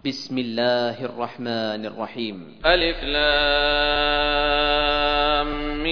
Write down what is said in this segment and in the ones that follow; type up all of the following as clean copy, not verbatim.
بسم الله الرحمن الرحيم. ألف لام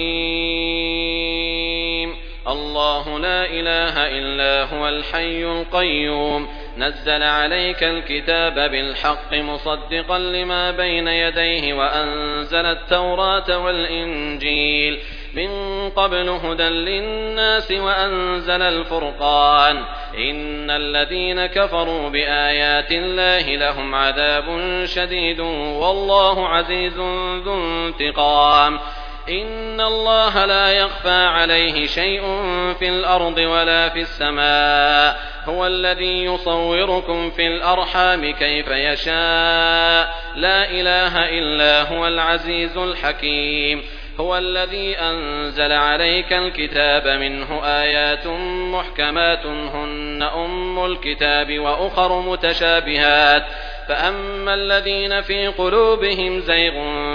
ميم. الله لا إله إلا هو الحي القيوم نزل عليك الكتاب بالحق مصدقا لما بين يديه وأنزل التوراة والإنجيل من قبل هدى للناس وأنزل الفرقان إن الذين كفروا بآيات الله لهم عذاب شديد والله عزيز ذو انتقام. إن الله لا يخفى عليه شيء في الأرض ولا في السماء هو الذي يصوركم في الأرحام كيف يشاء لا إله إلا هو العزيز الحكيم. هو الذي أنزل عليك الكتاب منه آيات محكمات هن أم الكتاب وأخر متشابهات فأما الذين في قلوبهم زيغ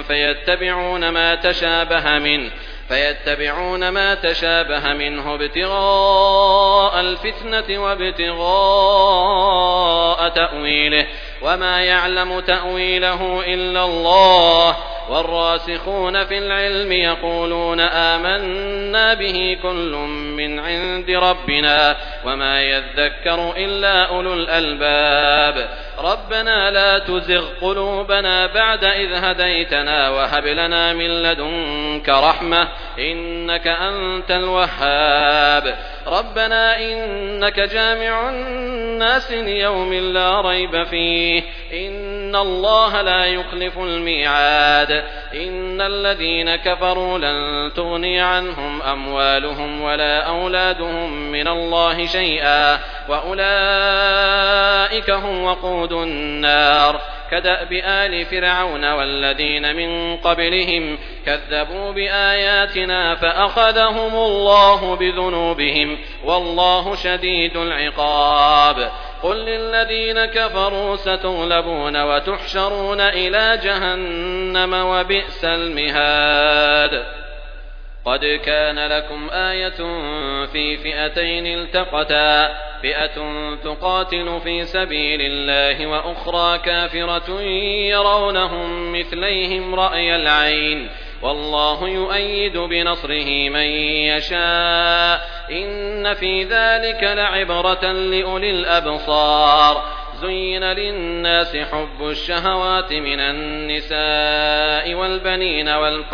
فيتبعون ما تشابه منه ابتغاء الفتنة وابتغاء تأويله وما يعلم تأويله إلا الله والراسخون في العلم يقولون آمنا به كل من عند ربنا وما يذكر إلا أولو الألباب. ربنا لا تزغ قلوبنا بعد إذ هديتنا وهب لنا من لدنك رحمة إنك أنت الوهاب. ربنا إنك جامع الناس ليوم لا ريب فيه إن الله لا يخلف الميعاد. إن الذين كفروا لن تغني عنهم أموالهم ولا أولادهم من الله شيئا وأولئك هم وقود النار كدأب آل فرعون والذين من قبلهم كذبوا بآياتنا فأخذهم الله بذنوبهم والله شديد العقاب. قل للذين كفروا ستغلبون وتحشرون إلى جهنم وبئس المهاد. قد كان لكم آية في فئتين التقتا فئة تقاتل في سبيل الله وأخرى كافرة يرونهم مثليهم رأي العين والله يؤيد بنصره من يشاء إن في ذلك لعبرة لأولي الأبصار. زين للناس حب الشهوات من النساء والبنين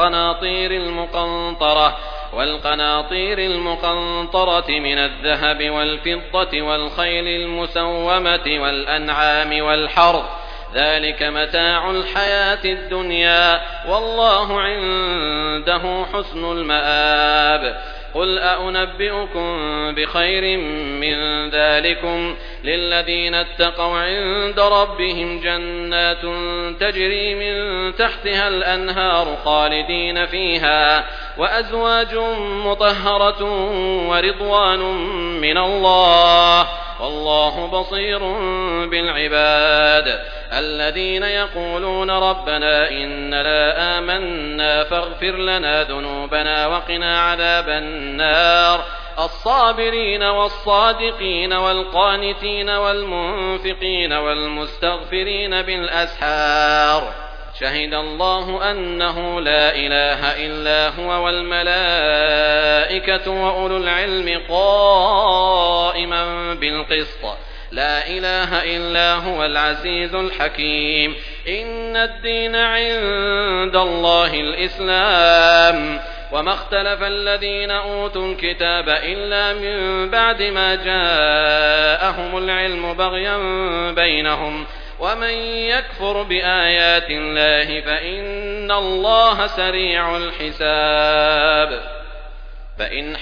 والقناطير المقنطرة من الذهب والفضة والخيل المسومة والأنعام والحرث ذلك متاع الحياة الدنيا والله عنده حسن المآب. قل أنبئكم بخير من ذلكم للذين اتقوا عند ربهم جنات تجري من تحتها الأنهار خالدين فيها وأزواج مطهرة ورضوان من الله والله بصير بالعباد. الذين يقولون ربنا إننا آمنا فاغفر لنا ذنوبنا وقنا عذاب النار. الصابرين والصادقين والقانتين والمنفقين والمستغفرين بالأسحار شهد الله أنه لا إله إلا هو والملائكة وأولو العلم قائما بالقسط لا إله إلا هو العزيز الحكيم. إن الدين عند الله الإسلام وما اختلف الذين أوتوا الكتاب إلا من بعد ما جاءهم العلم بغيا بينهم ومن يكفر بآيات الله فإن الله سريع الحساب. فإن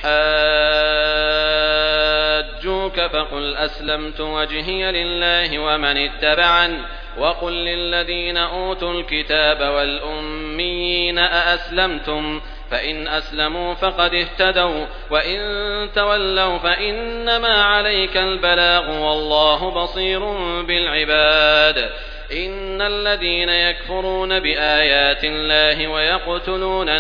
حاجوك فقل أسلمت وجهي لله ومن اتبعن وقل للذين أوتوا الكتاب والأميين أأسلمتم فإن أسلموا فقد اهتدوا وإن تولوا فإنما عليك البلاغ والله بصير بالعباد. إن الذين يكفرون بآيات الله ويقتلون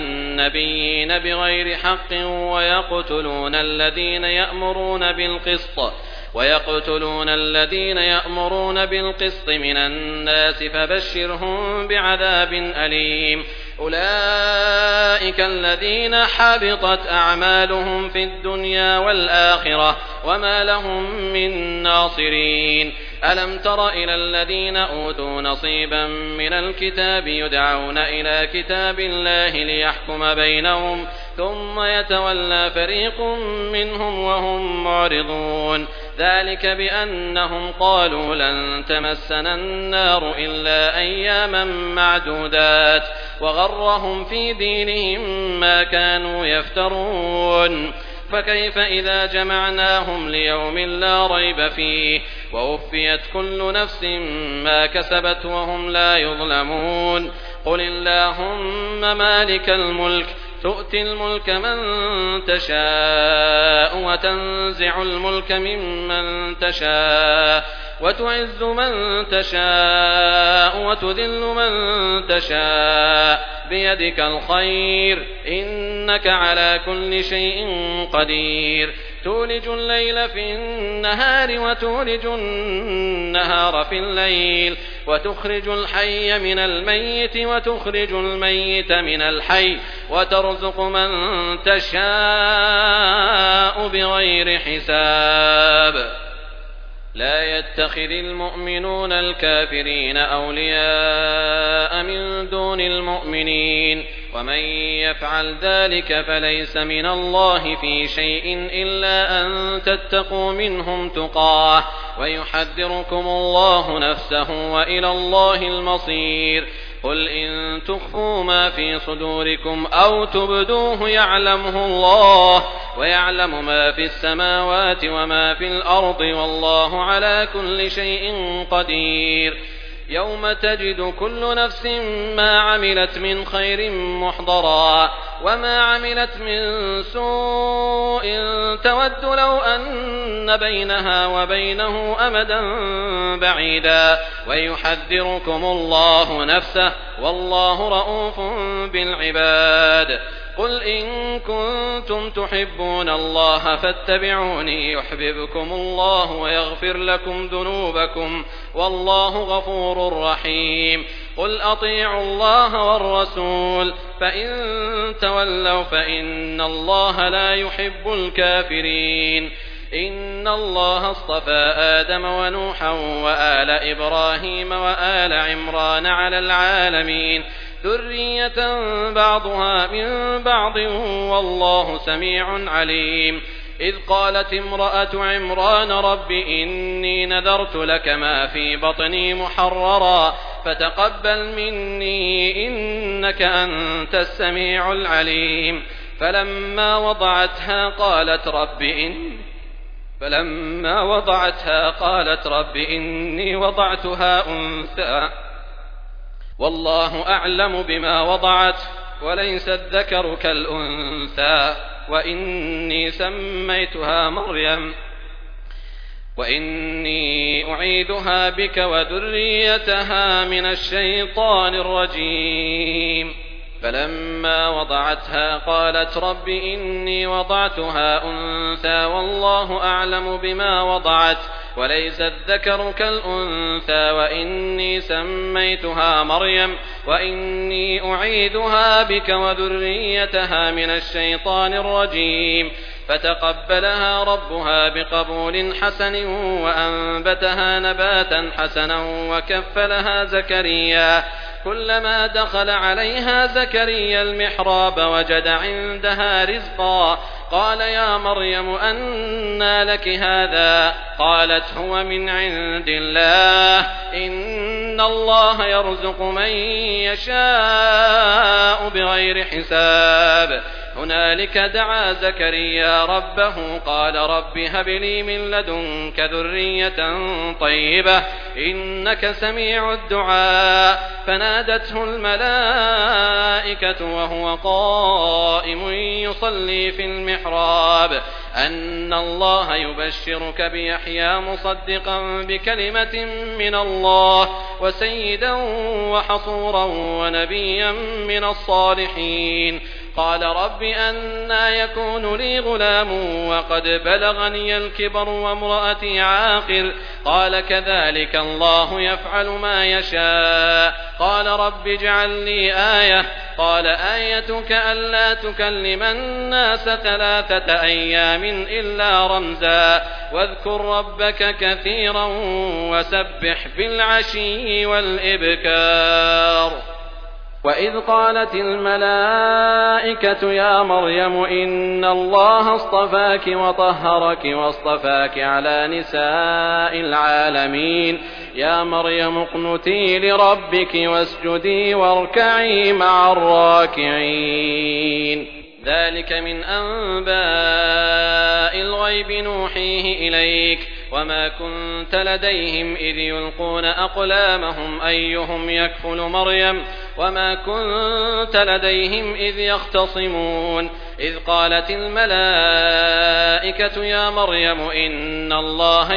النبيين بغير حق ويقتلون الذين يأمرون بالقسط ويقتلون الذين يأمرون بالقسط من الناس فبشرهم بعذاب أليم أولئك الذين حبطت أعمالهم في الدنيا والآخرة وما لهم من ناصرين ألم تر إلى الذين أوتوا نصيبا من الكتاب يدعون إلى كتاب الله ليحكم بينهم ثم يتولى فريق منهم وهم معرضون ذلك بأنهم قالوا لن تمسنا النار إلا أياما معدودات وغرهم في دينهم ما كانوا يفترون فكيف إذا جمعناهم ليوم لا ريب فيه ووفيت كل نفس ما كسبت وهم لا يظلمون قل اللهم مالك الملك تؤتي الملك من تشاء وتنزع الملك ممن تشاء وتعز من تشاء وتذل من تشاء بيدك الخير إنك على كل شيء قدير تولج الليل في النهار وتولج النهار في الليل وتخرج الحي من الميت وتخرج الميت من الحي وترزق من تشاء بغير حساب لا يتخذ المؤمنون الكافرين أولياء من دون المؤمنين ومن يفعل ذلك فليس من الله في شيء إلا أن تتقوا منهم تقاه ويحذركم الله نفسه وإلى الله المصير قل إن تخفوا ما في صدوركم أو تبدوه يعلمه الله ويعلم ما في السماوات وما في الأرض والله على كل شيء قدير يوم تجد كل نفس ما عملت من خير محضرا وما عملت من سوء تود لو أن بينها وبينه أمدا بعيدا ويحذركم الله نفسه والله رءوف بالعباد قل إن كنتم تحبون الله فاتبعوني يحببكم الله ويغفر لكم ذنوبكم والله غفور رحيم قل أطيعوا الله والرسول فإن تولوا فإن الله لا يحب الكافرين إن الله اصطفى آدم ونوحا وآل إبراهيم وآل عمران على العالمين ذرية بعضها من بعض والله سميع عليم إذ قالت امرأة عمران رب إني نذرت لك ما في بطني محررا فتقبل مني إنك أنت السميع العليم فلما وضعتها قالت رب إني وضعتها أنثى والله أعلم بما وضعت وليس الذكر كالأنثى وإني سميتها مريم وإني أعيذها بك وذريتها من الشيطان الرجيم فلما وضعتها قالت رب إني وضعتها أنثى والله أعلم بما وضعت وليس الذكر كالأنثى وإني سميتها مريم وإني أعيذها بك وذريتها من الشيطان الرجيم فتقبلها ربها بقبول حسن وأنبتها نباتا حسنا وكفلها زكريا كلما دخل عليها زكريا المحراب وجد عندها رزقا قال يا مريم أنى لك هذا قالت هو من عند الله إن الله يرزق من يشاء بغير حساب هنالك دعا زكريا ربه قال رب هب لي من لدنك ذرية طيبة إنك سميع الدعاء فنادته الملائكة وهو قائم يصلي في المحراب أن الله يبشرك بيحيى مصدقا بكلمة من الله وسيدا وحصورا ونبيا من الصالحين قال رب أنى يكون لي غلام وقد بلغني الكبر وامرأتي عاقر قال كذلك الله يفعل ما يشاء قال رب اجعل لي آية قال آيتك ألا تكلم الناس 3 أيام إلا رمزا واذكر ربك كثيرا وسبح بالعشي والإبكار. وإذ قالت الملائكة يا مريم إن الله اصطفاك وطهرك واصطفاك على نساء العالمين يا مريم اقنتي لربك واسجدي واركعي مع الراكعين. ذلك من أنباء الغيب نوحيه إليك وما كنت لديهم إذ يلقون أقلامهم أيهم يكفل مريم وما كنت لديهم إذ يختصمون. إذ قالت الملائكة يا مريم إن الله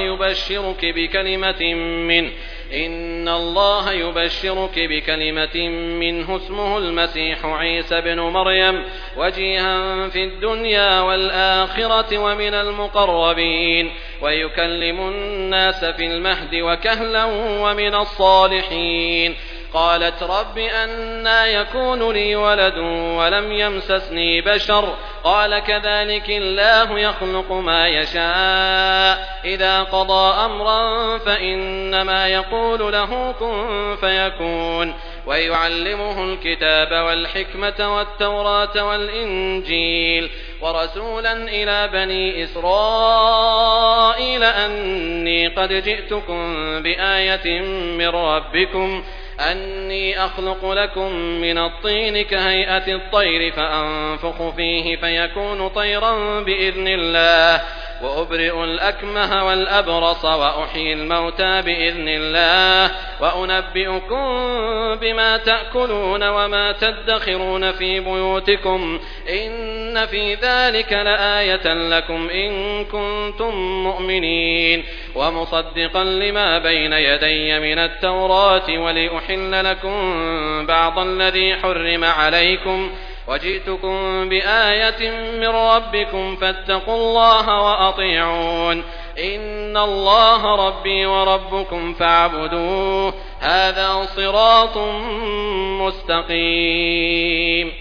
يبشرك بكلمة منه اسمه المسيح عيسى بن مريم وجيها في الدنيا والآخرة ومن المقربين ويكلم الناس في المهد وكهلا ومن الصالحين. قالت رب أنى يكون لي ولد ولم يمسسني بشر قال كذلك الله يخلق ما يشاء إذا قضى أمرا فإنما يقول له كن فيكون. ويعلمه الكتاب والحكمة والتوراة والإنجيل ورسولا إلى بني إسرائيل أني قد جئتكم بآية من ربكم أني أخلق لكم من الطين كهيئة الطير فأنفخ فيه فيكون طيرا بإذن الله وأبرئ الأكمه والأبرص وأحيي الموتى بإذن الله وأنبئكم بما تأكلون وما تدخرون في بيوتكم إن في ذلك لآية لكم إن كنتم مؤمنين. ومصدقا لما بين يدي من التوراة ولأحل لكم بعض الذي حرم عليكم وجئتكم بآية من ربكم فاتقوا الله وأطيعون إن الله ربي وربكم فاعبدوه هذا صراط مستقيم.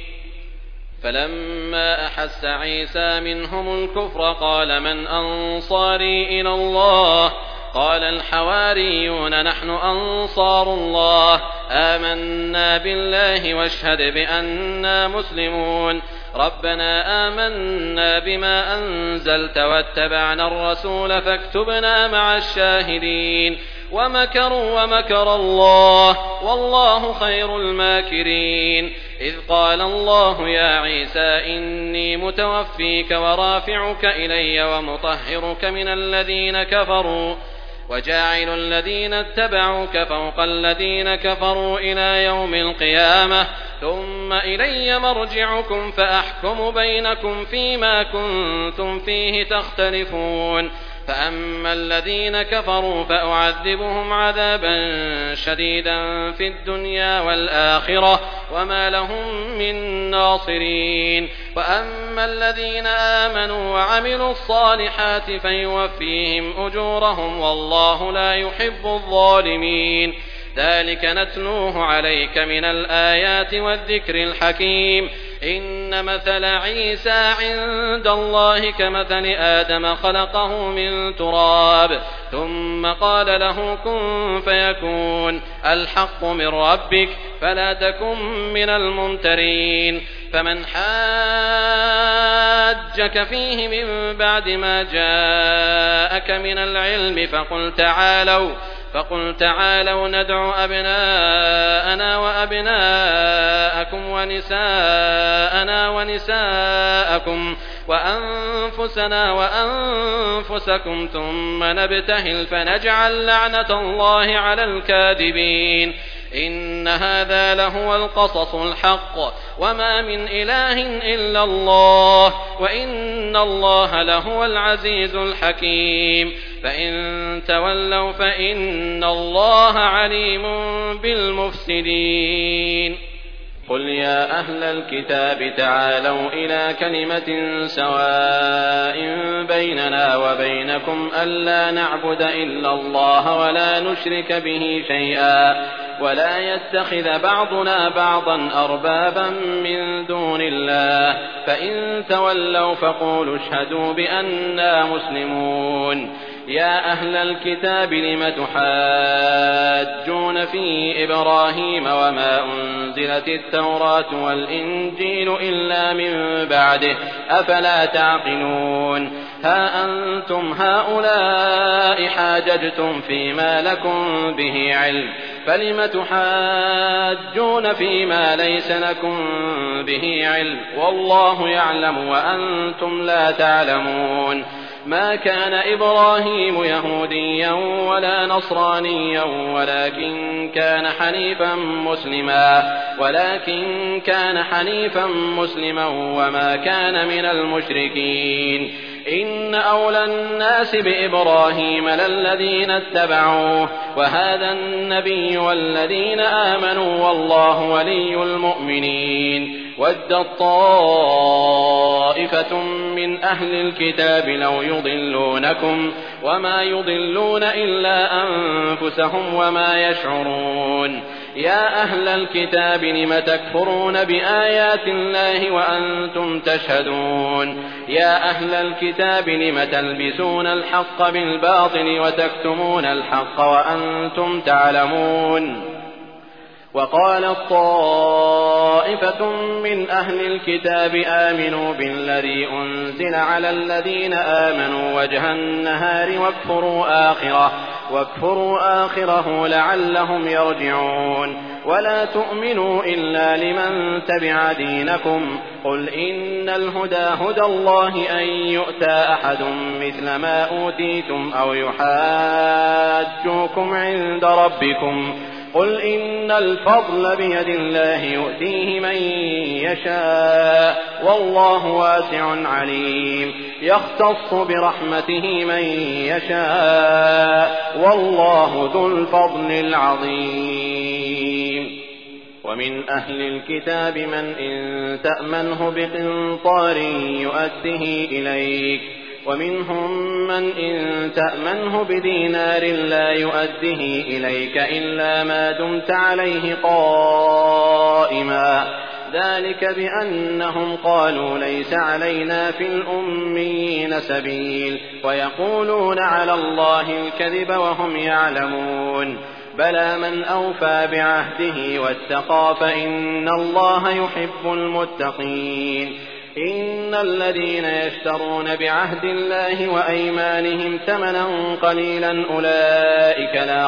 فلما أحس عيسى منهم الكفر قال من أنصاري إلى الله قال الحواريون نحن أنصار الله آمنا بالله واشهد بأننا مسلمون. ربنا آمنا بما أنزلت واتبعنا الرسول فاكتبنا مع الشاهدين. ومكروا ومكر الله والله خير الماكرين. إذ قال الله يا عيسى إني متوفيك ورافعك إلي ومطهرك من الذين كفروا وجاعل الذين اتبعوك فوق الذين كفروا إلى يوم القيامة ثم إلي مرجعكم فأحكم بينكم فيما كنتم فيه تختلفون. فأما الذين كفروا فأعذبهم عذابا شديدا في الدنيا والآخرة وما لهم من ناصرين. وأما الذين آمنوا وعملوا الصالحات فيوفيهم أجورهم والله لا يحب الظالمين. ذلك نتلوه عليك من الآيات والذكر الحكيم. إن مثل عيسى عند الله كمثل آدم خلقه من تراب ثم قال له كن فيكون الحق من ربك فلا تكن من الممترين. فمن حاجك فيه من بعد ما جاءك من العلم فقل تعالوا ندع أبناءنا وأبناءكم ونساءنا ونساءكم وأنفسنا وأنفسكم ثم نبتهل فنجعل لعنة الله على الكاذبين. إن هذا لهو القصص الحق وما من إله إلا الله وإن الله لهو العزيز الحكيم. فإن تولوا فإن الله عليم بالمفسدين. قل يا أهل الكتاب تعالوا إلى كلمة سواء بيننا وبينكم ألا نعبد إلا الله ولا نشرك به شيئا ولا يتخذ بعضنا بعضا أربابا من دون الله فإن تولوا فقولوا اشهدوا بأننا مسلمون. يا أهل الكتاب لم تحاجون في إبراهيم وما أنزلت التوراة والإنجيل إلا من بعده أفلا تعقلون. ها أنتم هؤلاء حاججتم فيما لكم به علم فلم تحاجون فيما ليس لكم به علم والله يعلم وأنتم لا تعلمون. ما كان إبراهيم يهوديا ولا نصرانيا ولكن كان حنيفا مسلما وما كان من المشركين. إن أولى الناس بإبراهيم للذين اتبعوه وهذا النبي والذين آمنوا والله ولي المؤمنين. ودت طائفة من أهل الكتاب لو يضلونكم وما يضلون إلا أنفسهم وما يشعرون. يا أهل الكتاب لم تكفرون بآيات الله وأنتم تشهدون. يا أهل الكتاب لم تلبسون الحق بالباطل وتكتمون الحق وأنتم تعلمون. وقالت طائفة من أهل الكتاب آمنوا بالذي أنزل على الذين آمنوا وجه النهار واكفروا آخره لعلهم يرجعون. ولا تؤمنوا إلا لمن تبع دينكم قل إن الهدى هدى الله أن يؤتى أحد مثل ما أوتيتم أو يحاجوكم عند ربكم قل إن الفضل بيد الله يؤتيه من يشاء والله واسع عليم. يختص برحمته من يشاء والله ذو الفضل العظيم. ومن أهل الكتاب من إن تأمنه بقنطار يؤده إليك ومنهم من إن تأمنه بدينار لا يؤده إليك إلا ما دمت عليه قائما ذلك بأنهم قالوا ليس علينا في الأميين سبيل ويقولون على الله الكذب وهم يعلمون. بلى من أوفى بعهده واتقى فإن الله يحب المتقين. إن الذين يشترون بعهد الله وأيمانهم ثمنا قليلا أولئك لا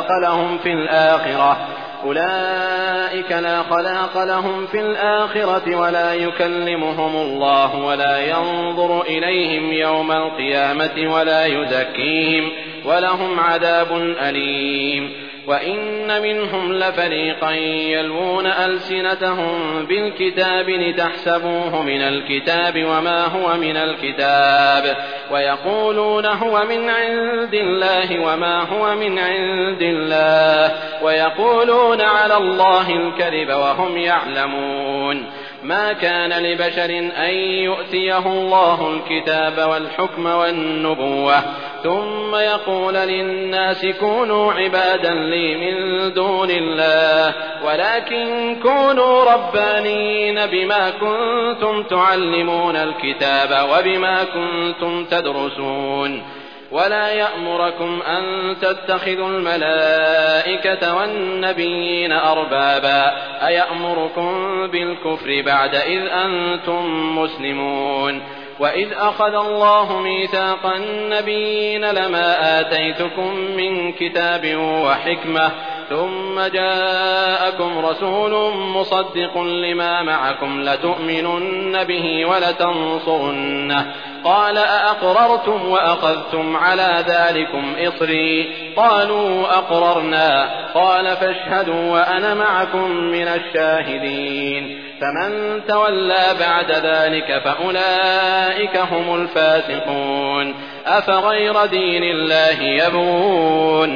خلاق لهم في الآخرة ولا يكلمهم الله ولا ينظر إليهم يوم القيامة ولا يزكيهم ولهم عذاب أليم. وإن منهم لفريقا يلوون ألسنتهم بالكتاب لتحسبوه من الكتاب وما هو من الكتاب ويقولون هو من عند الله وما هو من عند الله ويقولون على الله الكذب وهم يعلمون. ما كان لبشر أن يؤتيه الله الكتاب والحكم والنبوة ثم يقول للناس كونوا عبادا لي من دون الله ولكن كونوا ربانين بما كنتم تعلمون الكتاب وبما كنتم تدرسون. ولا يأمركم أن تتخذوا الملائكة والنبيين أربابا أيأمركم بالكفر بعد إذ أنتم مسلمون. وإذ أخذ الله ميثاق النبيين لما آتيتكم من كتاب وحكمة ثم جاءكم رسول مصدق لما معكم لتؤمنن به ولتنصرنه قال أأقررتم وأخذتم على ذلكم إصري قالوا أقررنا قال فاشهدوا وأنا معكم من الشاهدين. فمن تولى بعد ذلك فأولئك هم الفاسقون. أفغير دين الله يبغون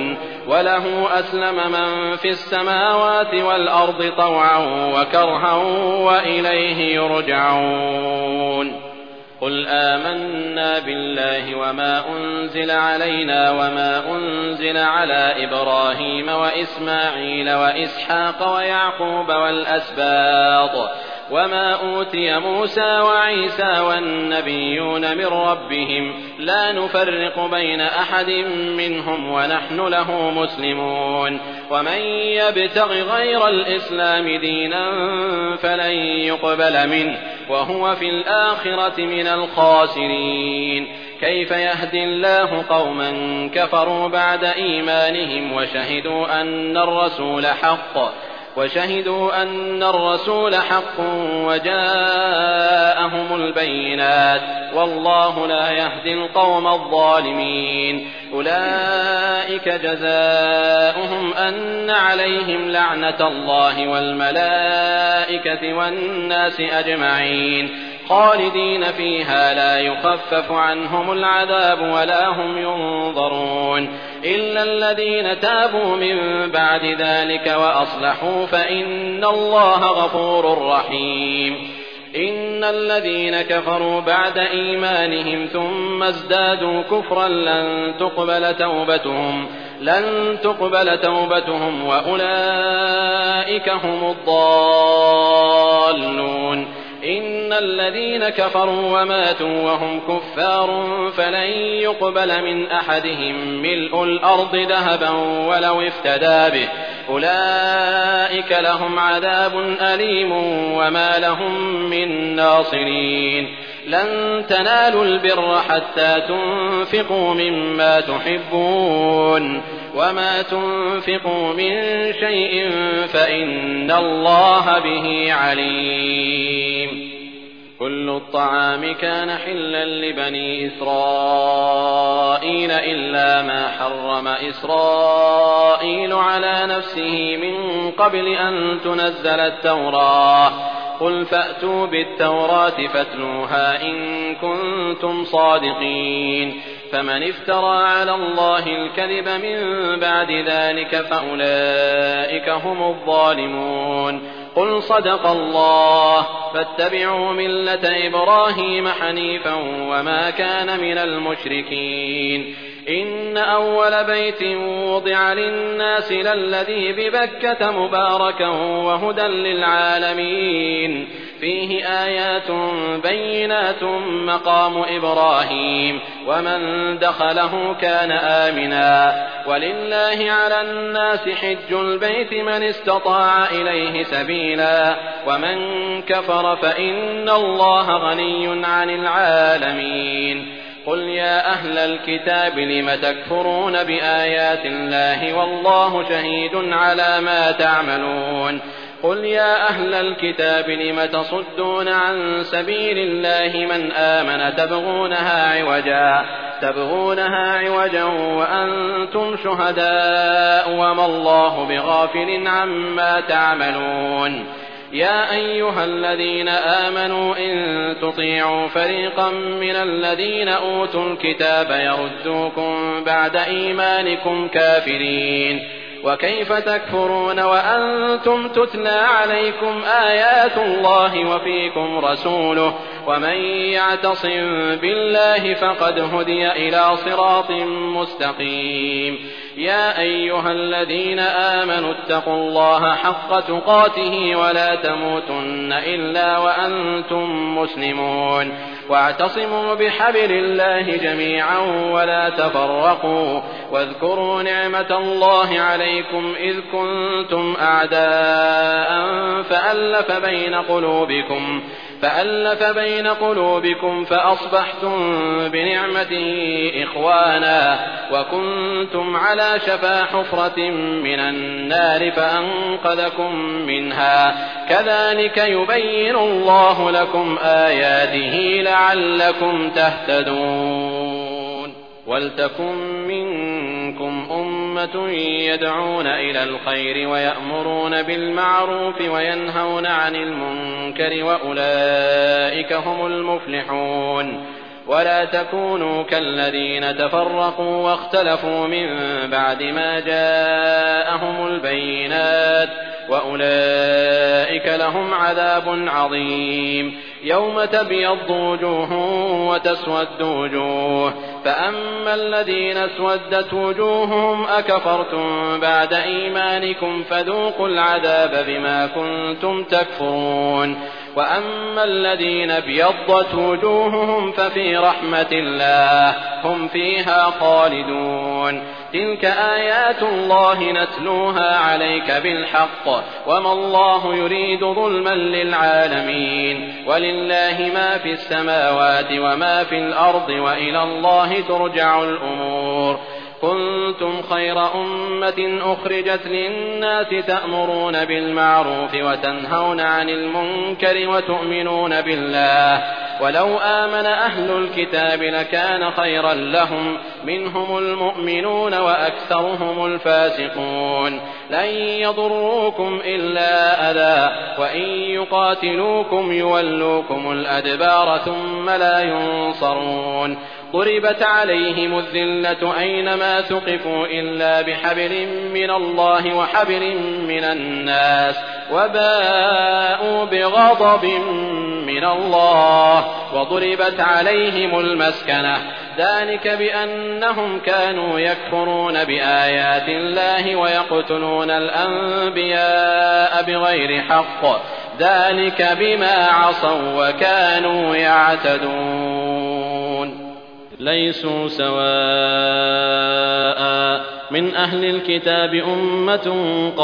وله أسلم من في السماوات والأرض طوعا وكرها وإليه يرجعون. قل آمنا بالله وما أنزل علينا وما أنزل على إبراهيم وإسماعيل وإسحاق ويعقوب والأسباط وما أوتي موسى وعيسى والنبيون من ربهم لا نفرق بين أحد منهم ونحن له مسلمون. ومن يبتغ غير الإسلام دينا فلن يقبل منه وهو في الآخرة من الخاسرين. كيف يهدي الله قوما كفروا بعد إيمانهم وشهدوا أن الرسول حق وجاءهم البينات والله لا يهدي القوم الظالمين. أولئك جزاؤهم أن عليهم لعنة الله والملائكة والناس أجمعين خالدين فيها لا يخفف عنهم العذاب ولا هم ينظرون إلا الذين تابوا من بعد ذلك وأصلحوا فإن الله غفور رحيم. إن الذين كفروا بعد إيمانهم ثم ازدادوا كفرا لن تقبل توبتهم وأولئك هم الضالون. إن الذين كفروا وماتوا وهم كفار فلن يقبل من أحدهم ملء الأرض ذهبا ولو افتدى به أولئك لهم عذاب أليم وما لهم من ناصرين. لن تنالوا البر حتى تنفقوا مما تحبون وما تنفقوا من شيء فإن الله به عليم. كل الطعام كان حلا لبني إسرائيل إلا ما حرم إسرائيل على نفسه من قبل أن تنزل التوراة. قل فأتوا بالتوراة فاتلوها إن كنتم صادقين. فمن افترى على الله الكذب من بعد ذلك فأولئك هم الظالمون. قل صدق الله فاتبعوا ملة إبراهيم حنيفا وما كان من المشركين. إن أول بيت وضع للناس للذي ببكة مباركا وهدى للعالمين فيه آيات بينات مقام إبراهيم ومن دخله كان آمنا. ولله على الناس حج البيت من استطاع إليه سبيلا ومن كفر فإن الله غني عن العالمين. قل يا أهل الكتاب لم تكفرون بآيات الله والله شهيد على ما تعملون. قل يا أهل الكتاب لم تصدون عن سبيل الله من آمن تبغونها عوجا وأنتم شهداء وما الله بغافل عما تعملون. يا أيها الذين آمنوا إن تطيعوا فريقا من الذين أوتوا الكتاب يردوكم بعد إيمانكم كافرين. وكيف تكفرون وأنتم تتلى عليكم آيات الله وفيكم رسوله ومن يعتصم بالله فقد هدي إلى صراط مستقيم. يا أيها الذين آمنوا اتقوا الله حق تقاته ولا تموتن إلا وأنتم مسلمون. واعتصموا بحبل الله جميعا ولا تفرقوا واذكروا نعمة الله عليكم إذ كنتم أعداء فألف بين قلوبكم فأصبحتم بنعمته إخوانا وكنتم على شفا حفرة من النار فأنقذكم منها. كذلك يبين الله لكم آياته لعلكم تهتدون. ولتكن منكم أمة يدعون إلى الخير ويأمرون بالمعروف وينهون عن المنكر وأولئك هم المفلحون. ولا تكونوا كالذين تفرقوا واختلفوا من بعد ما جاءهم البينات وأولئك لهم عذاب عظيم. يوم تبيض وجوه وتسود وجوه فأما الذين اسودت وجوههم أكفرتم بعد إيمانكم فذوقوا العذاب بما كنتم تكفرون. وأما الذين ابيضت وجوههم ففي رحمة الله هم فيها خالدون. تلك آيات الله نتلوها عليك بالحق وما الله يريد ظلما للعالمين. ولله ما في السماوات وما في الأرض وإلى الله ترجع الأمور. كنتم خير أمة أخرجت للناس تأمرون بالمعروف وتنهون عن المنكر وتؤمنون بالله ولو آمن أهل الكتاب لكان خيرا لهم منهم المؤمنون وأكثرهم الفاسقون. لن يضروكم إلا أذى وإن يقاتلوكم يولوكم الأدبار ثم لا ينصرون. ضربت عليهم الذلة أينما ثقفوا إلا بحبل من الله وحبل من الناس وباءوا بغضب من الله وضربت عليهم المسكنة ذلك بأنهم كانوا يكفرون بآيات الله ويقتلون الأنبياء بغير حق ذلك بما عصوا وكانوا يعتدون. ليسوا سواء من أهل الكتاب أمة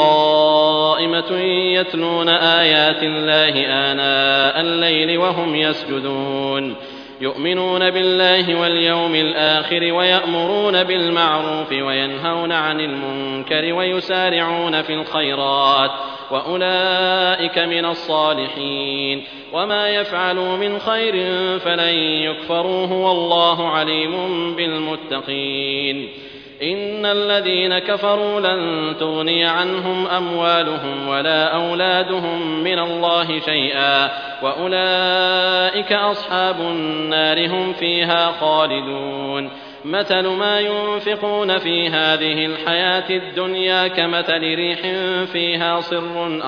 قائمة يتلون آيات الله آناء الليل وهم يسجدون يؤمنون بالله واليوم الآخر ويأمرون بالمعروف وينهون عن المنكر ويسارعون في الخيرات وأولئك من الصالحين. وما يفعلوا من خير فلن يكفروه والله عليم بالمتقين. إن الذين كفروا لن تغني عنهم أموالهم ولا أولادهم من الله شيئا وأولئك أصحاب النار هم فيها خالدون. مثل ما ينفقون في هذه الحياة الدنيا كمثل ريح فيها صر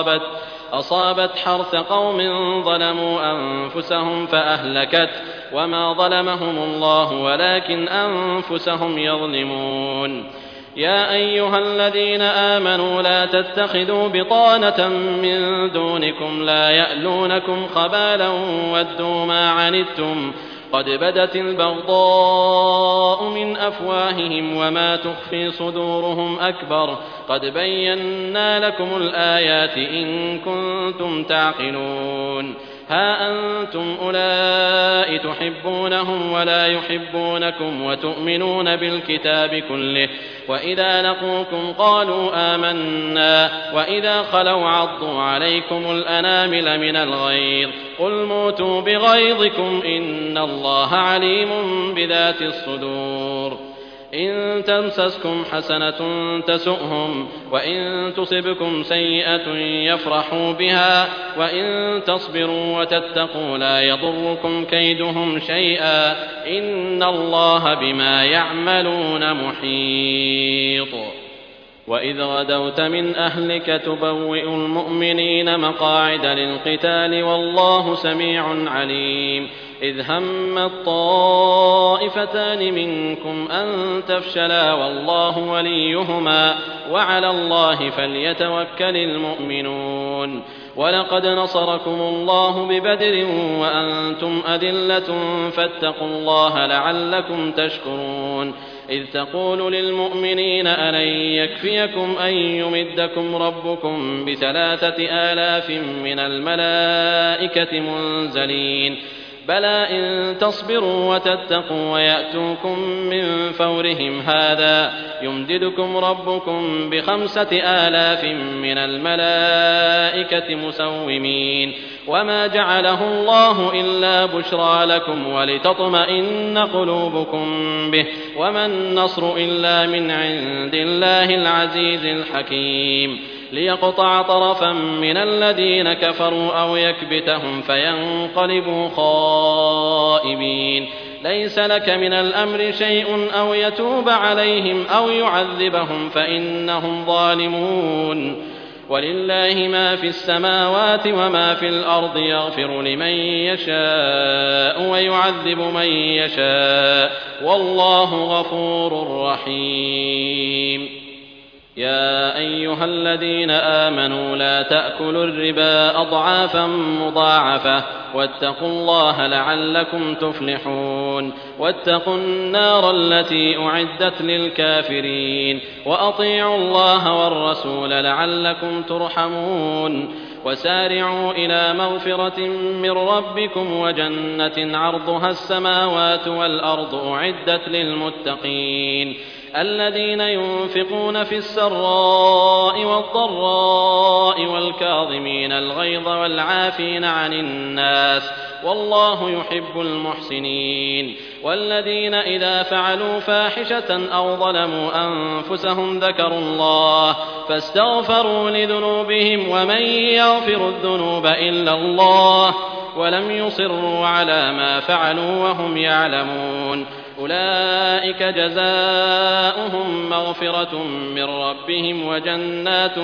أصابت حرث قوم ظلموا أنفسهم فأهلكت وما ظلمهم الله ولكن أنفسهم يظلمون. يا أيها الذين آمنوا لا تتخذوا بطانة من دونكم لا يألونكم خبالا ودوا ما عنتم قد بدت البغضاء من أفواههم وما تخفي صدورهم أكبر قد بينا لكم الآيات إن كنتم تعقلون. ها أنتم أولئك تحبونهم ولا يحبونكم وتؤمنون بالكتاب كله وإذا لقوكم قالوا آمنا وإذا خلوا عضوا عليكم الأنامل من الغيظ قل موتوا بغيظكم إن الله عليم بذات الصدور. إن تمسسكم حسنة تسؤهم وإن تصبكم سيئة يفرحوا بها وإن تصبروا وتتقوا لا يضركم كيدهم شيئا إن الله بما يعملون محيط. وإذ غدوت من أهلك تبوئ المؤمنين مقاعد للقتال والله سميع عليم. إذ همت طائفتان منكم أن تفشلا والله وليهما وعلى الله فليتوكل المؤمنون. ولقد نصركم الله ببدر وأنتم أذلة فاتقوا الله لعلكم تشكرون. إذ تقول للمؤمنين ألن يكفيكم أن يمدكم ربكم ب3,000 من الملائكة منزلين بلى إن تصبروا وتتقوا ويأتوكم من فورهم هذا يمددكم ربكم ب5,000 من الملائكة مسومين وما جعله الله إلا بشرى لكم ولتطمئن قلوبكم به وما النصر إلا من عند الله العزيز الحكيم. ليقطع طرفا من الذين كفروا أو يكبتهم فينقلبوا خائبين. ليس لك من الأمر شيء أو يتوب عليهم أو يعذبهم فإنهم ظالمون. ولله ما في السماوات وما في الأرض يغفر لمن يشاء ويعذب من يشاء والله غفور رحيم. يا أيها الذين آمنوا لا تأكلوا الربا أضعافا مضاعفة واتقوا الله لعلكم تفلحون. واتقوا النار التي أعدت للكافرين وأطيعوا الله والرسول لعلكم ترحمون. وسارعوا إلى مغفرة من ربكم وجنة عرضها السماوات والأرض أعدت للمتقين الذين ينفقون في السراء والضراء والكاظمين الغيظ والعافين عن الناس والله يحب المحسنين. والذين إذا فعلوا فاحشة أو ظلموا أنفسهم ذكروا الله فاستغفروا لذنوبهم ومن يغفر الذنوب إلا الله ولم يصروا على ما فعلوا وهم يعلمون. أولئك جزاؤهم مغفرة من ربهم وجنات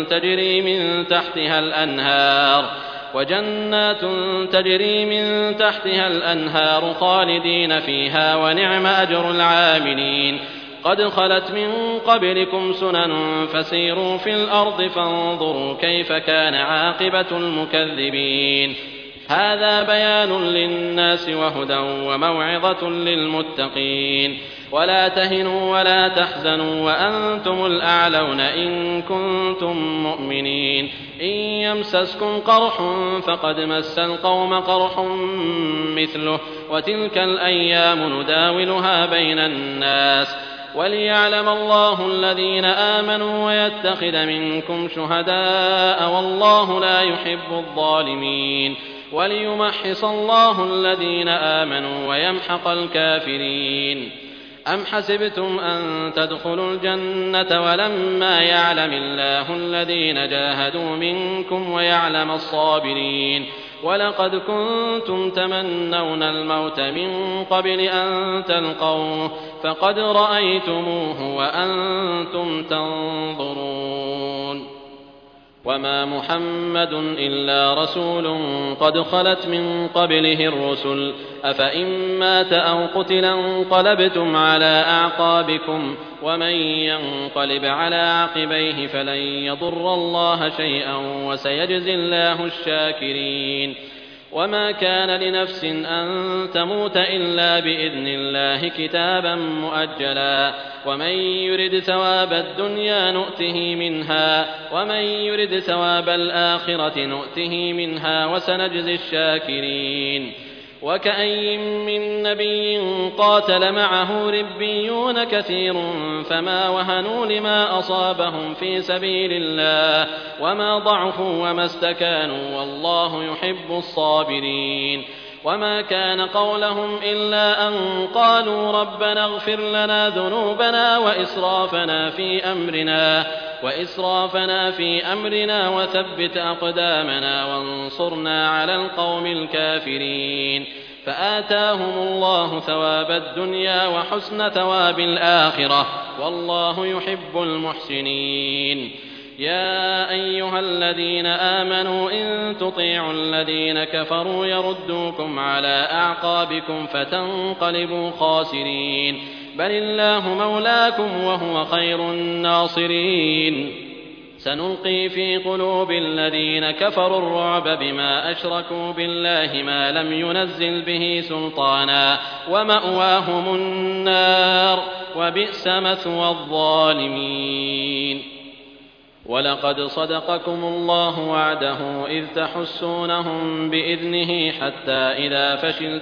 تجري من تحتها الأنهار خالدين فيها ونعم أجر العاملين. قد خلت من قبلكم سنن فسيروا في الأرض فانظروا كيف كان عاقبة المكذبين. هذا بيان للناس وهدى وموعظة للمتقين. ولا تهنوا ولا تحزنوا وأنتم الأعلون إن كنتم مؤمنين. إن يمسسكم قرح فقد مس القوم قرح مثله وتلك الأيام نداولها بين الناس وليعلم الله الذين آمنوا ويتخذ منكم شهداء والله لا يحب الظالمين. وليمحص الله الذين آمنوا ويمحق الكافرين. أم حسبتم أن تدخلوا الجنة ولما يعلم الله الذين جاهدوا منكم ويعلم الصابرين. ولقد كنتم تمنون الموت من قبل أن تلقوه فقد رأيتموه وأنتم تنظرون. وما محمد إلا رسول قد خلت من قبله الرسل أفإن مات أو قتل انقلبتم على أعقابكم ومن ينقلب على عقبيه فلن يضر الله شيئا وسيجزي الله الشاكرين. وما كان لنفس أن تموت إلا بإذن الله كتابا مؤجلا ومن يرد ثواب الدنيا نؤته منها ومن يرد ثواب الآخرة نؤته منها وسنجزي الشاكرين. وكأي من نبي قاتل معه ربيون كثير فما وهنوا لما أصابهم في سبيل الله وما ضعفوا وما استكانوا والله يحب الصابرين. وما كان قولهم إلا أن قالوا ربنا اغفر لنا ذنوبنا وإسرافنا في أمرنا وثبت أقدامنا وانصرنا على القوم الكافرين. فآتاهم الله ثواب الدنيا وحسن ثواب الآخرة والله يحب المحسنين. يا أيها الذين آمنوا إن تطيعوا الذين كفروا يردوكم على أعقابكم فتنقلبوا خاسرين. بل الله مولاكم وهو خير الناصرين. سنلقي في قلوب الذين كفروا الرعب بما أشركوا بالله ما لم ينزل به سلطانا ومأواهم النار وبئس مثوى الظالمين. ولقد صدقكم الله وعده إذ تحسونهم بإذنه حتى إذا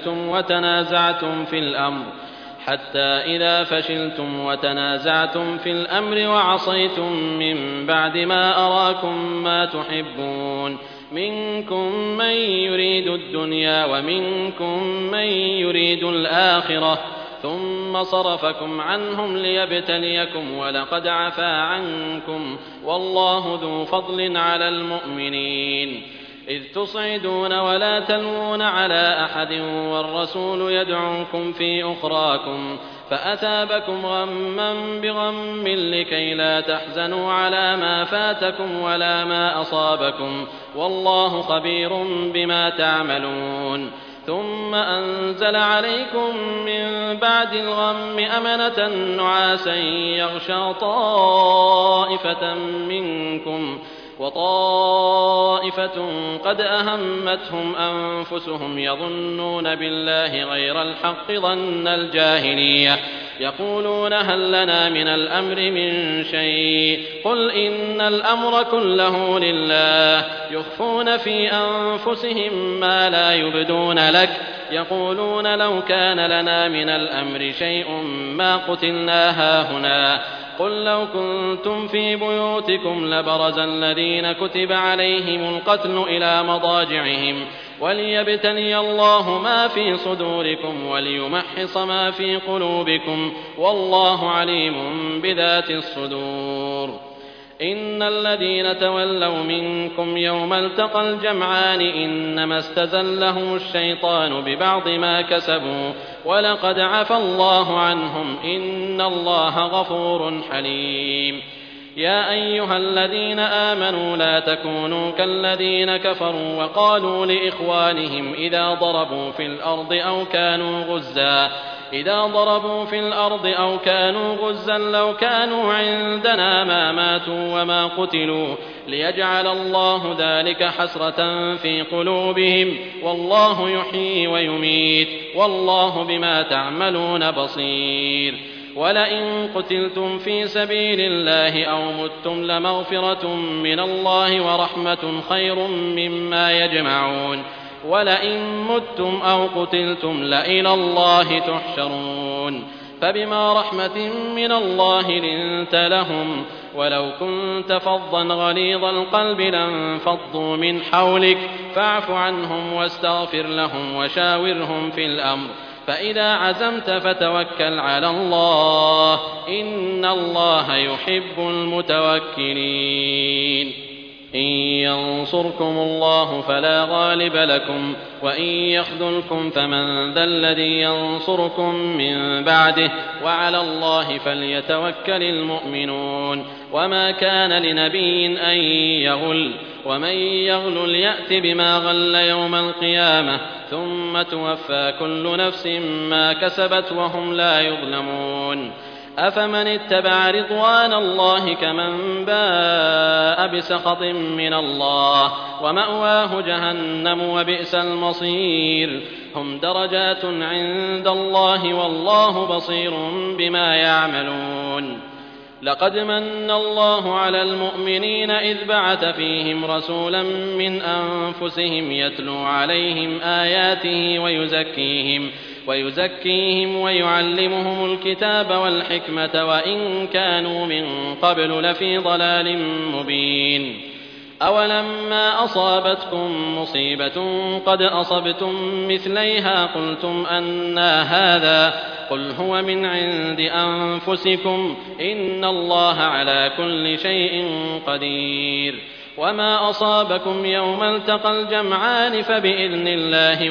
فشلتم وتنازعتم في الأمر وعصيتم من بعد ما أراكم ما تحبون منكم من يريد الدنيا ومنكم من يريد الآخرة ثم ثم صرفكم عنهم ليبتليكم ولقد عفا عنكم والله ذو فضل على المؤمنين إذ تصعدون ولا تلوون على أحد والرسول يدعوكم في أخراكم فأثابكم غما بغم لكي لا تحزنوا على ما فاتكم ولا ما أصابكم والله خبير بما تعملون ثم أنزل عليكم من بعد الغم أمنة نعاسا يغشى طائفة منكم وطائفة قد أهمتهم أنفسهم يظنون بالله غير الحق ظن الجاهلية يقولون هل لنا من الأمر من شيء قل إن الأمر كله لله يخفون في أنفسهم ما لا يبدون لك يقولون لو كان لنا من الأمر شيء ما قتلنا هاهنا قل لو كنتم في بيوتكم لبرز الذين كتب عليهم القتل إلى مضاجعهم وليبتلي الله ما في صدوركم وليمحص ما في قلوبكم والله عليم بذات الصدور إن الذين تولوا منكم يوم التقى الجمعان إنما استزلهم الشيطان ببعض ما كسبوا ولقد عفا الله عنهم إن الله غفور حليم يا أيها الذين آمنوا لا تكونوا كالذين كفروا وقالوا لإخوانهم إذا ضربوا في الأرض أو كانوا غزا لو كانوا عندنا ما ماتوا وما قتلوا ليجعل الله ذلك حسرة في قلوبهم والله يحيي ويميت والله بما تعملون بصير ولئن قتلتم في سبيل الله أو متم لمغفرة من الله ورحمة خير مما يجمعون ولئن متم أو قتلتم لإلى الله تحشرون فبما رحمة من الله لنت لهم ولو كنت فظا غليظ القلب لانفضوا من حولك فاعف عنهم واستغفر لهم وشاورهم في الأمر فإذا عزمت فتوكل على الله إن الله يحب المتوكلين إن ينصركم الله فلا غالب لكم وإن يخذلكم فمن ذا الذي ينصركم من بعده وعلى الله فليتوكل المؤمنون وما كان لنبي أن يغل ومن يغل يأت بما غل يوم القيامة ثم توفى كل نفس ما كسبت وهم لا يظلمون أفمن اتبع رضوان الله كمن باء بسخط من الله ومأواه جهنم وبئس المصير هم درجات عند الله والله بصير بما يعملون لقد من الله على المؤمنين إذ بعث فيهم رسولا من أنفسهم يتلو عليهم آياته ويزكيهم ويعلمهم الكتاب والحكمة وإن كانوا من قبل لفي ضلال مبين أولما أصابتكم مصيبة قد أصبتم مثليها قلتم أنى هذا قل هو من عند أنفسكم إن الله على كل شيء قدير وما أصابكم يوم التقى الجمعان فبإذن الله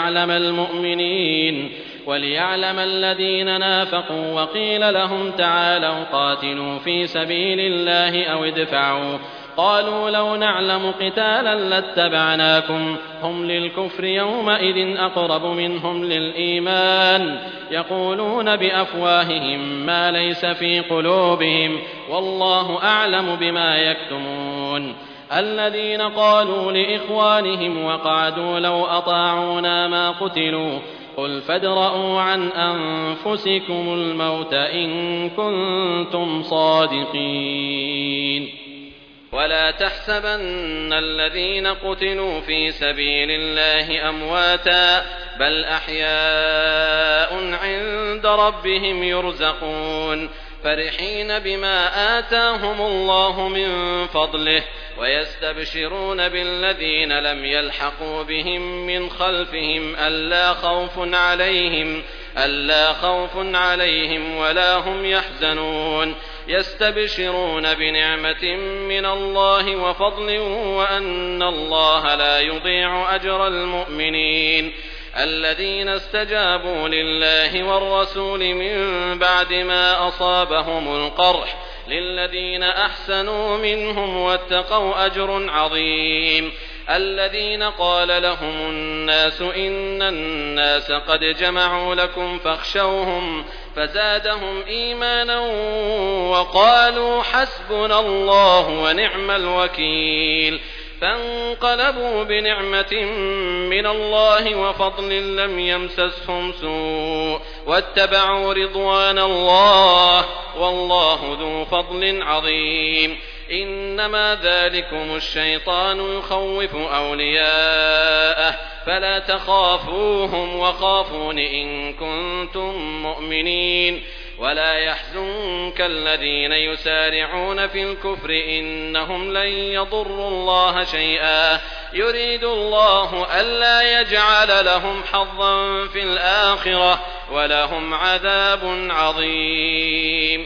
وليعلم الذين نافقوا وقيل لهم تعالوا قاتلوا في سبيل الله أو ادفعوا قالوا لو نعلم قتالا لاتبعناكم هم للكفر يومئذ أقرب منهم للإيمان يقولون بأفواههم ما ليس في قلوبهم والله أعلم بما يكتمون الذين قالوا لإخوانهم وقعدوا لو أطاعونا ما قتلوا قل فادرءوا عن أنفسكم الموت إن كنتم صادقين ولا تحسبن الذين قتلوا في سبيل الله أمواتا بل أحياء عند ربهم يرزقون فرحين بما آتاهم الله من فضله ويستبشرون بالذين لم يلحقوا بهم من خلفهم ألا خوف عليهم ولا هم يحزنون يستبشرون بنعمة من الله وفضل وأن الله لا يضيع أجر المؤمنين الذين استجابوا لله والرسول من بعد ما أصابهم القرح للذين أحسنوا منهم واتقوا أجر عظيم الذين قال لهم الناس إن الناس قد جمعوا لكم فاخشوهم فزادهم إيمانا وقالوا حسبنا الله ونعم الوكيل فانقلبوا بنعمة من الله وفضل لم يمسسهم سوء واتبعوا رضوان الله والله ذو فضل عظيم إنما ذلكم الشيطان يخوف أولياءه فلا تخافوهم وخافون إن كنتم مؤمنين ولا يحزنك الذين يسارعون في الكفر إنهم لن يضروا الله شيئا يريد الله ألا يجعل لهم حظا في الآخرة ولهم عذاب عظيم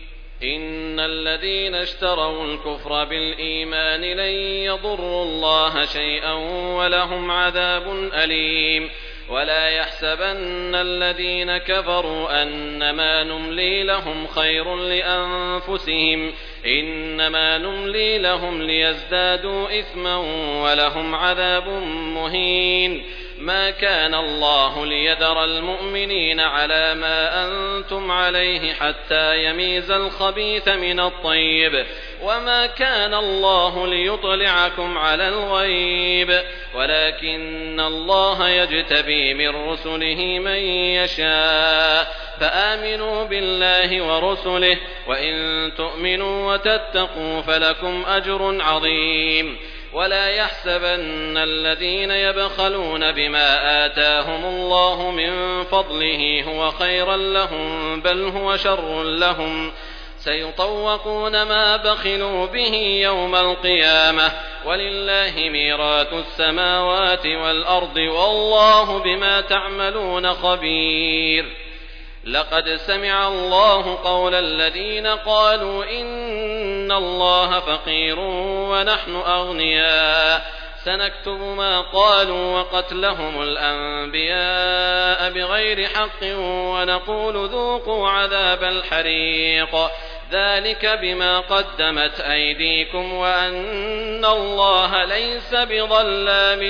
إن الذين اشتروا الكفر بالإيمان لن يضروا الله شيئا ولهم عذاب أليم ولا يحسبن الذين كفروا أنما نملي لهم خير لأنفسهم إنما نملي لهم ليزدادوا إثما ولهم عذاب مهين ما كان الله ليذر المؤمنين على ما أنتم عليه حتى يميز الخبيث من الطيب وما كان الله ليطلعكم على الغيب ولكن الله يجتبي من رسله من يشاء فآمنوا بالله ورسله وإن تؤمنوا وتتقوا فلكم أجر عظيم ولا يحسبن الذين يبخلون بما آتاهم الله من فضله هو خيرا لهم بل هو شر لهم سيطوقون ما بخلوا به يوم القيامة ولله ميراث السماوات والأرض والله بما تعملون خبير لقد سمع الله قول الذين قالوا إن الله فقير ونحن أغنياء سنكتب ما قالوا وقتلهم الأنبياء بغير حق ونقول ذوقوا عذاب الحريق ذلك بما قدمت أيديكم وأن الله ليس بظلام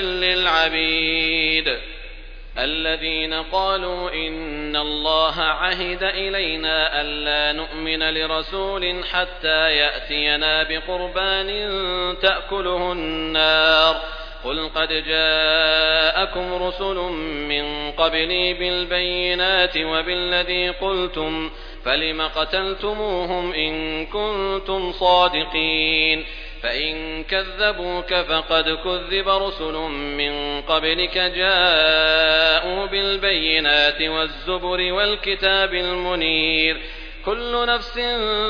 للعبيد الذين قالوا إن الله عهد إلينا ألا نؤمن لرسول حتى يأتينا بقربان تأكله النار قل قد جاءكم رسل من قبلي بالبينات وبالذي قلتم فلم قتلتموهم إن كنتم صادقين فإن كذبوك فقد كذب رسل من قبلك جاءوا بالبينات والزبر والكتاب المنير كل نفس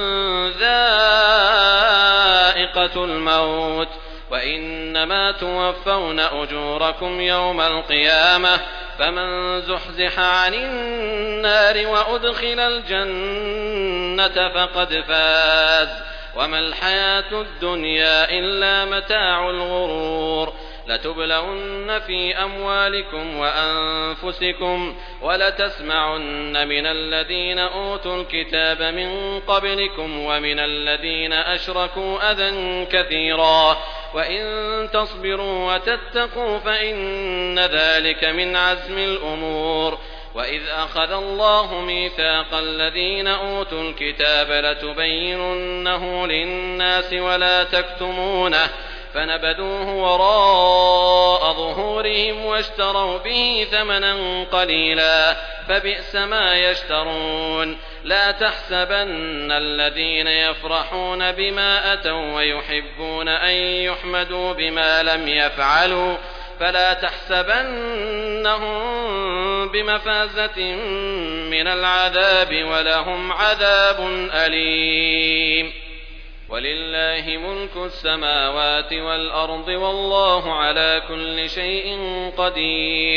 ذائقة الموت وإنما توفون أجوركم يوم القيامة فمن زحزح عن النار وأدخل الجنة فقد فاز وما الحياة الدنيا إلا متاع الغرور لتبلون في أموالكم وأنفسكم ولتسمعن من الذين أوتوا الكتاب من قبلكم ومن الذين أشركوا أذى كثيرا وإن تصبروا وتتقوا فإن ذلك من عزم الأمور وإذ أخذ الله ميثاق الذين أوتوا الكتاب لتبيننه للناس ولا تكتمونه فنبذوه وراء ظهورهم واشتروا به ثمنا قليلا فبئس ما يشترون لا تحسبن الذين يفرحون بما أتوا ويحبون أن يحمدوا بما لم يفعلوا فلا تحسبنهم بمفازة من العذاب ولهم عذاب أليم ولله ملك السماوات والأرض والله على كل شيء قدير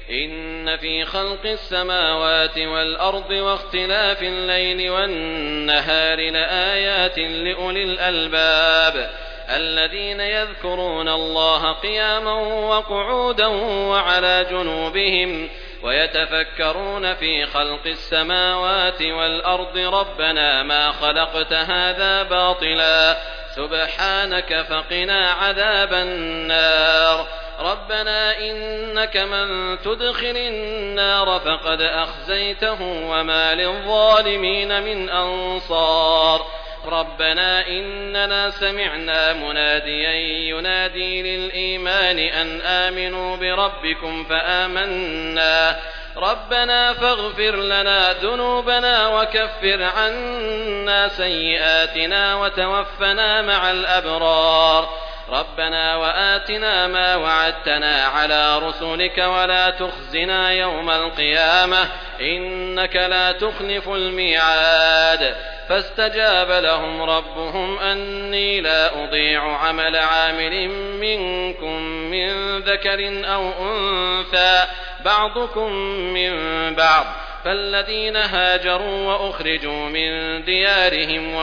إن في خلق السماوات والأرض واختلاف الليل والنهار لآيات لأولي الألباب الذين يذكرون الله قياما وقعودا وعلى جنوبهم ويتفكرون في خلق السماوات والأرض ربنا ما خلقت هذا باطلا سبحانك فقنا عذاب النار ربنا إنك من تدخل النار فقد أخزيته وما للظالمين من أنصار ربنا إننا سمعنا مناديا ينادي للإيمان أن آمنوا بربكم فآمنا ربنا فاغفر لنا ذنوبنا وكفر عنا سيئاتنا وتوفنا مع الأبرار ربنا وآتنا ما وعدتنا على رسلك ولا تخزنا يوم القيامة إنك لا تخلف الميعاد فاستجاب لهم ربهم أني لا أضيع عمل عامل منكم من ذكر أو أنثى بعضكم من بعض فالذين هاجروا وأخرجوا من ديارهم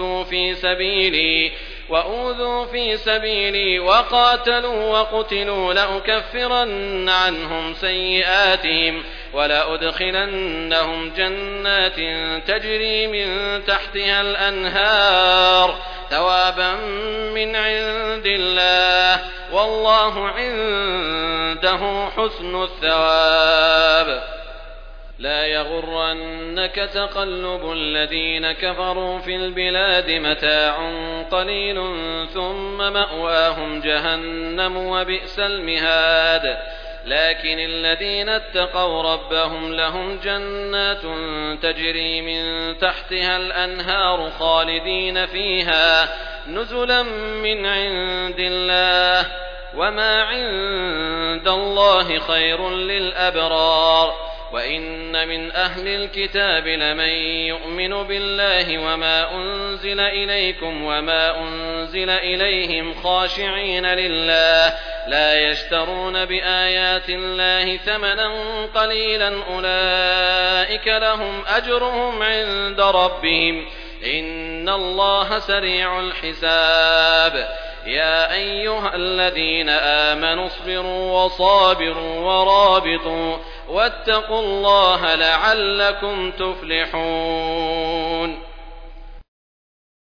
وأوذوا في سبيلي وقاتلوا وقتلوا لأكفرن عنهم سيئاتهم ولأدخلنهم جنات تجري من تحتها الأنهار ثوابا من عند الله والله عنده حسن الثواب لا يغرنك تقلب الذين كفروا في البلاد متاع قليل ثم مأواهم جهنم وبئس المهاد لكن الذين اتقوا ربهم لهم جنات تجري من تحتها الأنهار خالدين فيها نزلا من عند الله وما عند الله خير للأبرار وإن من أهل الكتاب لمن يؤمن بالله وما أنزل إليكم وما أنزل إليهم خاشعين لله لا يشترون بآيات الله ثمنا قليلا أولئك لهم أجرهم عند ربهم إن الله سريع الحساب يا أيها الذين آمنوا اصبروا وصابروا ورابطوا واتقوا الله لعلكم تفلحون